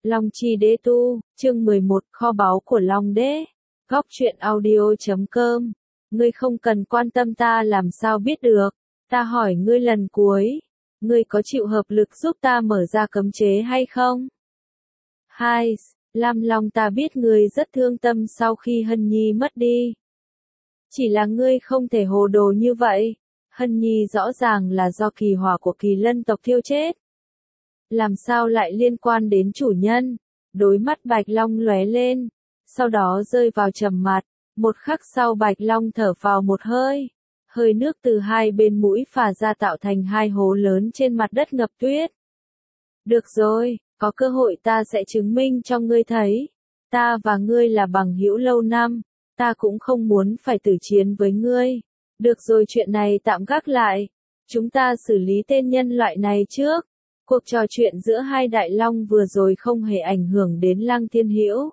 Long Chi Đế Tu, chương 11, kho báu của Long Đế. Góc truyện audio.com. Ngươi không cần quan tâm ta làm sao biết được. Ta hỏi ngươi lần cuối. Ngươi có chịu hợp lực giúp ta mở ra cấm chế hay không? 2. Lam Long, ta biết ngươi rất thương tâm sau khi Hân Nhi mất đi. Chỉ là ngươi không thể hồ đồ như vậy. Hân Nhi rõ ràng là do kỳ hỏa của Kỳ Lân tộc thiêu chết. Làm sao lại liên quan đến chủ nhân? Đôi mắt Bạch Long lóe lên, sau đó rơi vào trầm mặc. Một khắc sau Bạch Long thở vào một hơi. Hơi nước từ hai bên mũi phả ra tạo thành hai hố lớn trên mặt đất ngập tuyết. Được rồi, có cơ hội ta sẽ chứng minh cho ngươi thấy. Ta và ngươi là bằng hữu lâu năm, ta cũng không muốn phải tử chiến với ngươi. Được rồi, chuyện này tạm gác lại. Chúng ta xử lý tên nhân loại này trước. Cuộc trò chuyện giữa hai đại long vừa rồi không hề ảnh hưởng đến Lăng Thiên Hữu.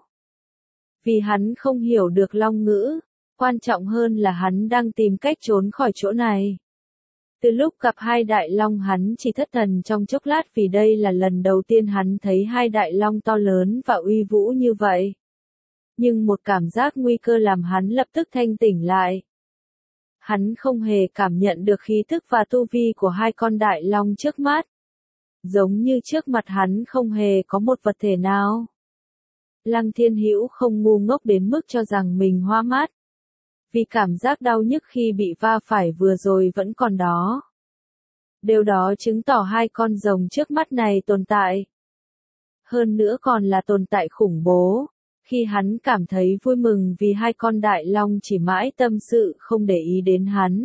Vì hắn không hiểu được long ngữ, quan trọng hơn là hắn đang tìm cách trốn khỏi chỗ này. Từ lúc gặp hai đại long hắn chỉ thất thần trong chốc lát vì đây là lần đầu tiên hắn thấy hai đại long to lớn và uy vũ như vậy. Nhưng một cảm giác nguy cơ làm hắn lập tức thanh tỉnh lại. Hắn không hề cảm nhận được khí thức và tu vi của hai con đại long trước mắt. Giống như trước mặt hắn không hề có một vật thể nào. Lăng Thiên Hữu không ngu ngốc đến mức cho rằng mình hoa mắt. Vì cảm giác đau nhức khi bị va phải vừa rồi vẫn còn đó. Điều đó chứng tỏ hai con rồng trước mắt này tồn tại. Hơn nữa còn là tồn tại khủng bố. Khi hắn cảm thấy vui mừng vì hai con đại long chỉ mãi tâm sự không để ý đến hắn.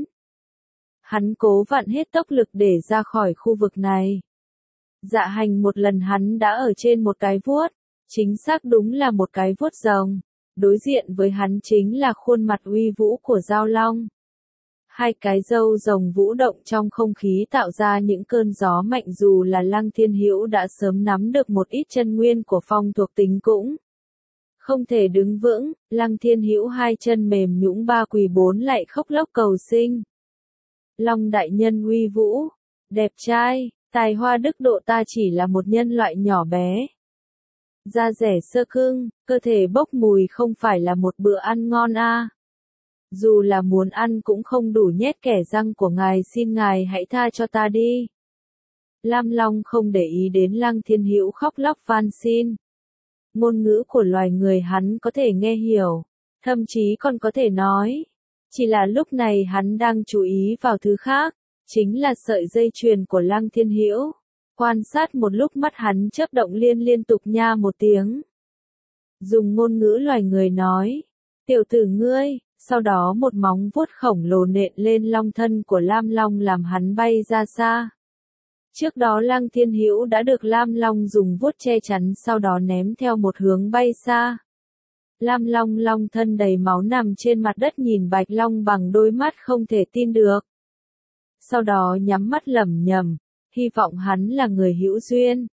Hắn cố vặn hết tốc lực để ra khỏi khu vực này. Dạ hành một lần hắn đã ở trên một cái vuốt, chính xác đúng là một cái vuốt rồng. Đối diện với hắn chính là khuôn mặt uy vũ của Giao Long. Hai cái râu rồng vũ động trong không khí tạo ra những cơn gió mạnh, dù là Lăng Thiên Hữu đã sớm nắm được một ít chân nguyên của phong thuộc tính cũng không thể đứng vững. Lăng Thiên Hữu hai chân mềm nhũn ba quỳ bốn lạy khóc lóc cầu xin. Long đại nhân uy vũ, đẹp trai, tài hoa đức độ, ta chỉ là một nhân loại nhỏ bé. Da rẻ sơ cưng, cơ thể bốc mùi, không phải là một bữa ăn ngon à. Dù là muốn ăn cũng không đủ nhét kẻ răng của ngài, xin ngài hãy tha cho ta đi. Lam Long không để ý đến Lăng Thiên Hữu khóc lóc van xin. Ngôn ngữ của loài người hắn có thể nghe hiểu, thậm chí còn có thể nói. Chỉ là lúc này hắn đang chú ý vào thứ khác, chính là sợi dây chuyền của Lăng Thiên Hữu. Quan sát một lúc mắt hắn chớp động liên tục nha một tiếng. Dùng ngôn ngữ loài người nói, tiểu tử ngươi, sau đó một móng vuốt khổng lồ nện lên long thân của Lam Long làm hắn bay ra xa. Trước đó Lăng Thiên Hữu đã được Lam Long dùng vuốt che chắn, sau đó ném theo một hướng bay xa. Lam Long long thân đầy máu nằm trên mặt đất nhìn Bạch Long bằng đôi mắt không thể tin được. Sau đó nhắm mắt lẩm nhẩm, hy vọng hắn là người hữu duyên.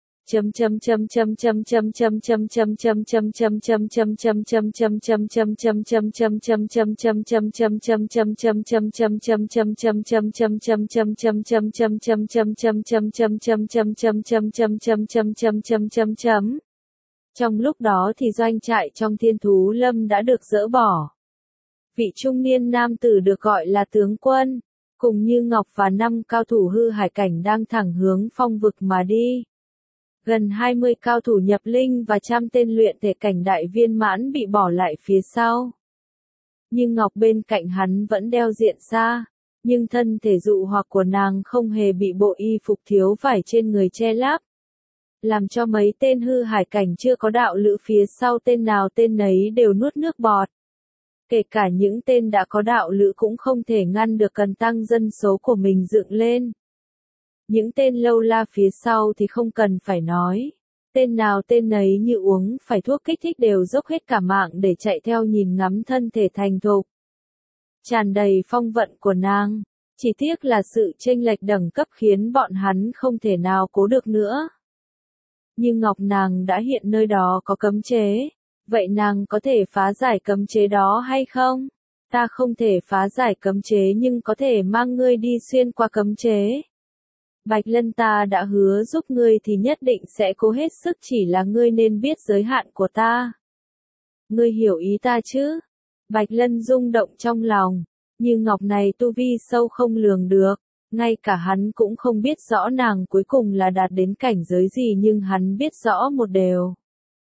Trong lúc đó thì doanh trại trong Thiên Thú Lâm đã được dỡ bỏ. Vị trung niên nam tử được gọi là tướng quân, cùng Như Ngọc và 5 cao thủ hư hải cảnh đang thẳng hướng phong vực mà đi. Gần 20 cao thủ nhập linh và 100 tên luyện thể cảnh đại viên mãn bị bỏ lại phía sau. Như Ngọc bên cạnh hắn vẫn đeo diện xa, nhưng thân thể dụ hoặc của nàng không hề bị bộ y phục thiếu vải trên người che lấp, làm cho mấy tên hư hải cảnh chưa có đạo lữ phía sau tên nào tên nấy đều nuốt nước bọt. Kể cả những tên đã có đạo lữ cũng không thể ngăn được cần tăng dân số của mình dựng lên. Những tên lâu la phía sau thì không cần phải nói. Tên nào tên nấy như uống phải thuốc kích thích đều dốc hết cả mạng để chạy theo nhìn ngắm thân thể thành thục, tràn đầy phong vận của nàng. Chỉ tiếc là sự chênh lệch đẳng cấp khiến bọn hắn không thể nào cố được nữa. Nhưng Ngọc nàng đã hiện nơi đó có cấm chế. Vậy nàng có thể phá giải cấm chế đó hay không? Ta không thể phá giải cấm chế nhưng có thể mang ngươi đi xuyên qua cấm chế. Bạch Lân ta đã hứa giúp ngươi thì nhất định sẽ cố hết sức, chỉ là ngươi nên biết giới hạn của ta. Ngươi hiểu ý ta chứ? Bạch Lân rung động trong lòng, Như Ngọc này tu vi sâu không lường được, ngay cả hắn cũng không biết rõ nàng cuối cùng là đạt đến cảnh giới gì, nhưng hắn biết rõ một điều.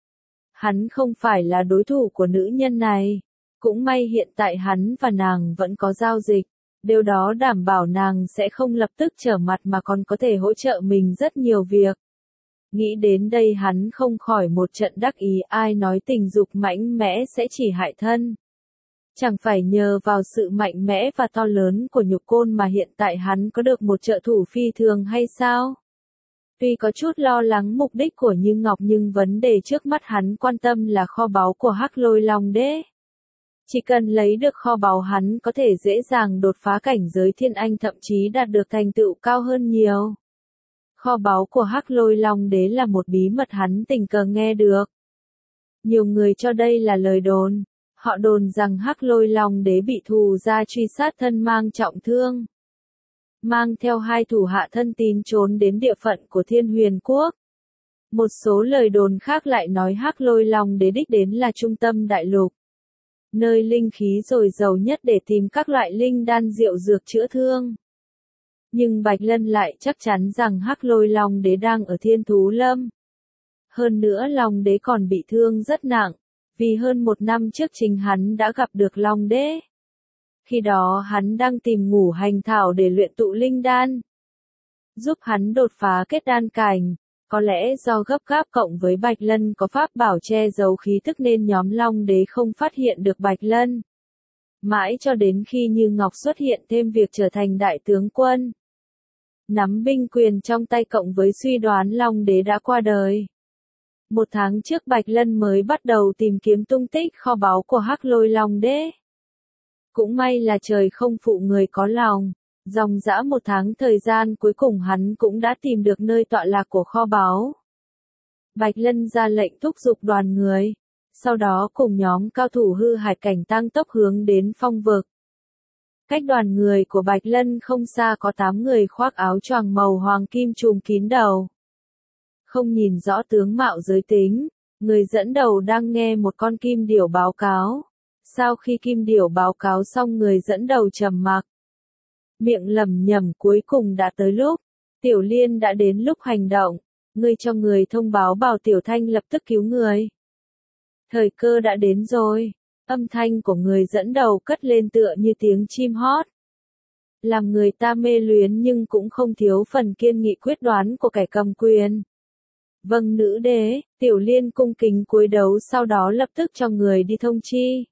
Hắn không phải là đối thủ của nữ nhân này. Cũng may hiện tại hắn và nàng vẫn có giao dịch, điều đó đảm bảo nàng sẽ không lập tức trở mặt mà còn có thể hỗ trợ mình rất nhiều việc. Nghĩ đến đây hắn không khỏi một trận đắc ý, ai nói tình dục mạnh mẽ sẽ chỉ hại thân. Chẳng phải nhờ vào sự mạnh mẽ và to lớn của nhục côn mà hiện tại hắn có được một trợ thủ phi thường hay sao? Tuy có chút lo lắng mục đích của Như Ngọc nhưng vấn đề trước mắt hắn quan tâm là kho báu của Hắc Lôi Long Đế. Chỉ cần lấy được kho báu hắn có thể dễ dàng đột phá cảnh giới thiên anh, thậm chí đạt được thành tựu cao hơn nhiều. Kho báu của Hắc Lôi Long Đế là một bí mật hắn tình cờ nghe được. Nhiều người cho đây là lời đồn. Họ đồn rằng Hắc Lôi Long Đế bị thù gia truy sát, thân mang trọng thương. Mang theo 2 thủ hạ thân tín trốn đến địa phận của Thiên Huyền Quốc. Một số lời đồn khác lại nói Hắc Lôi Long Đế đích đến là trung tâm đại lục, nơi linh khí dồi dào nhất để tìm các loại linh đan diệu dược chữa thương. Nhưng Bạch Lân lại chắc chắn rằng Hắc Lôi Long Đế đang ở Thiên Thú Lâm. Hơn nữa Long Đế còn bị thương rất nặng, vì hơn 1 năm trước chính hắn đã gặp được Long Đế. Khi đó hắn đang tìm ngũ hành thảo để luyện tụ linh đan, giúp hắn đột phá kết đan cảnh. Có lẽ do gấp gáp cộng với Bạch Lân có pháp bảo che giấu khí tức nên nhóm Long Đế không phát hiện được Bạch Lân. Mãi cho đến khi Như Ngọc xuất hiện thêm việc trở thành đại tướng quân, nắm binh quyền trong tay cộng với suy đoán Long Đế đã qua đời. 1 tháng trước Bạch Lân mới bắt đầu tìm kiếm tung tích kho báu của Hắc Lôi Long Đế. Cũng may là trời không phụ người có lòng. Dòng dã 1 tháng thời gian cuối cùng hắn cũng đã tìm được nơi tọa lạc của kho báu. Bạch Lân ra lệnh thúc giục đoàn người, sau đó cùng nhóm cao thủ hư hải cảnh tăng tốc hướng đến phong vực. Cách đoàn người của Bạch Lân không xa có 8 người khoác áo choàng màu hoàng kim trùm kín đầu. Không nhìn rõ tướng mạo giới tính, người dẫn đầu đang nghe một con kim điểu báo cáo. Sau khi kim điểu báo cáo xong người dẫn đầu trầm mặc, miệng lẩm nhẩm cuối cùng đã tới lúc. Tiểu Liên đã đến lúc hành động, ngươi cho người thông báo bảo Tiểu Thanh lập tức cứu người. Thời cơ đã đến rồi, âm thanh của người dẫn đầu cất lên tựa như tiếng chim hót. Làm người ta mê luyến nhưng cũng không thiếu phần kiên nghị quyết đoán của kẻ cầm quyền. Vâng nữ đế, Tiểu Liên cung kính cúi đầu sau đó lập tức cho người đi thông chi.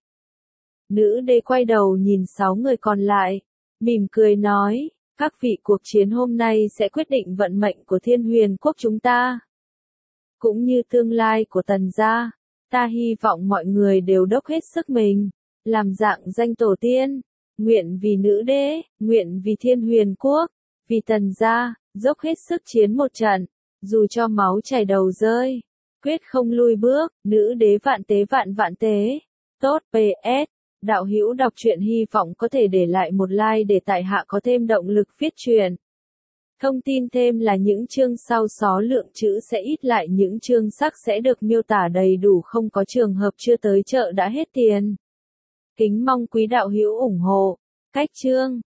Nữ đế quay đầu nhìn 6 người còn lại, mỉm cười nói, các vị, cuộc chiến hôm nay sẽ quyết định vận mệnh của Thiên Huyền Quốc chúng ta, cũng như tương lai của Tần gia. Ta hy vọng mọi người đều dốc hết sức mình, làm dạng danh tổ tiên, nguyện vì nữ đế, nguyện vì Thiên Huyền Quốc, vì Tần gia, dốc hết sức chiến một trận, dù cho máu chảy đầu rơi, quyết không lui bước. Nữ đế vạn tế vạn vạn tế. Tốt, PS. Đạo hữu đọc truyện hy vọng có thể để lại một like để tại hạ có thêm động lực viết truyện. Thông tin thêm là những chương sau số lượng chữ sẽ ít lại, những chương sắc sẽ được miêu tả đầy đủ, không có trường hợp chưa tới chợ đã hết tiền. Kính mong quý đạo hữu ủng hộ. Cách chương